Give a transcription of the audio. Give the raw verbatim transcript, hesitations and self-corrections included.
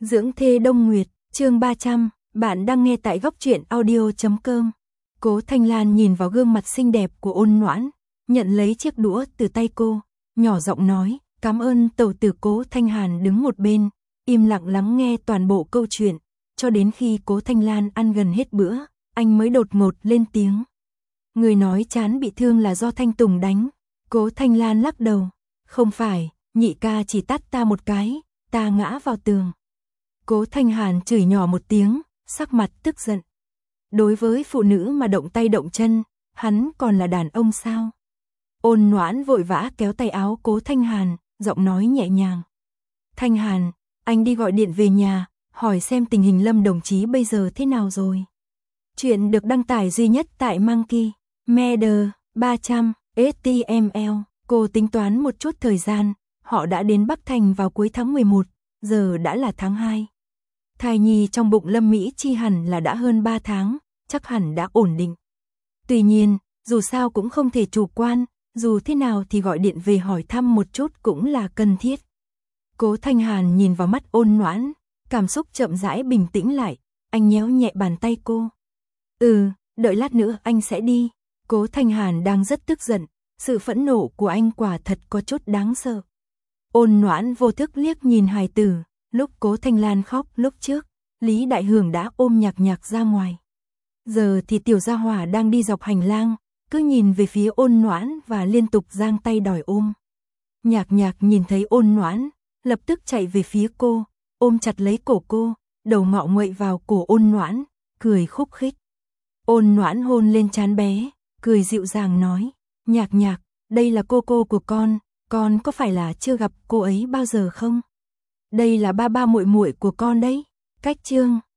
Dưỡng thê Đông Nguyệt, chương ba trăm, bạn đang nghe tại góc truyện audio chấm com. Cố Thanh Lan nhìn vào gương mặt xinh đẹp của Ôn Noãn, nhận lấy chiếc đũa từ tay cô, nhỏ giọng nói, cảm ơn tẩu tử. Cố Thanh Hàn đứng một bên, im lặng lắng nghe toàn bộ câu chuyện, cho đến khi Cố Thanh Lan ăn gần hết bữa, anh mới đột ngột lên tiếng. Người nói chán bị thương là do Thanh Tùng đánh. Cố Thanh Lan lắc đầu, không phải, nhị ca chỉ tát ta một cái, ta ngã vào tường. Cố Thanh Hàn chửi nhỏ một tiếng, sắc mặt tức giận. Đối với phụ nữ mà động tay động chân, hắn còn là đàn ông sao? Ôn Noãn vội vã kéo tay áo Cố Thanh Hàn, giọng nói nhẹ nhàng. Thanh Hàn, anh đi gọi điện về nhà, hỏi xem tình hình Lâm đồng chí bây giờ thế nào rồi. Chuyện được đăng tải duy nhất tại Monkey Media ba trăm ếch ti em el. Cô tính toán một chút thời gian, họ đã đến Bắc Thành vào cuối tháng mười một, giờ đã là tháng hai. Thai nhi trong bụng Lâm Mỹ Chi hẳn là đã hơn ba tháng, chắc hẳn đã ổn định. Tuy nhiên, dù sao cũng không thể chủ quan, dù thế nào thì gọi điện về hỏi thăm một chút cũng là cần thiết. Cố Thanh Hàn nhìn vào mắt Ôn Noãn, cảm xúc chậm rãi bình tĩnh lại, anh nhéo nhẹ bàn tay cô. Ừ, đợi lát nữa anh sẽ đi. Cố Thanh Hàn đang rất tức giận, sự phẫn nộ của anh quả thật có chút đáng sợ. Ôn Noãn vô thức liếc nhìn hài tử, lúc Cố Thanh Lan khóc lúc trước, Lý Đại Hưởng đã ôm Nhạc Nhạc ra ngoài. Giờ thì tiểu gia hỏa đang đi dọc hành lang, cứ nhìn về phía Ôn Noãn và liên tục giang tay đòi ôm. Nhạc Nhạc nhìn thấy Ôn Noãn, lập tức chạy về phía cô, ôm chặt lấy cổ cô, đầu ngọ nguậy vào cổ Ôn Noãn, cười khúc khích. Ôn Noãn hôn lên trán bé, cười dịu dàng nói, Nhạc Nhạc, đây là cô cô của con, con có phải là chưa gặp cô ấy bao giờ không? Đây là ba ba muội muội của con đấy. Cách chương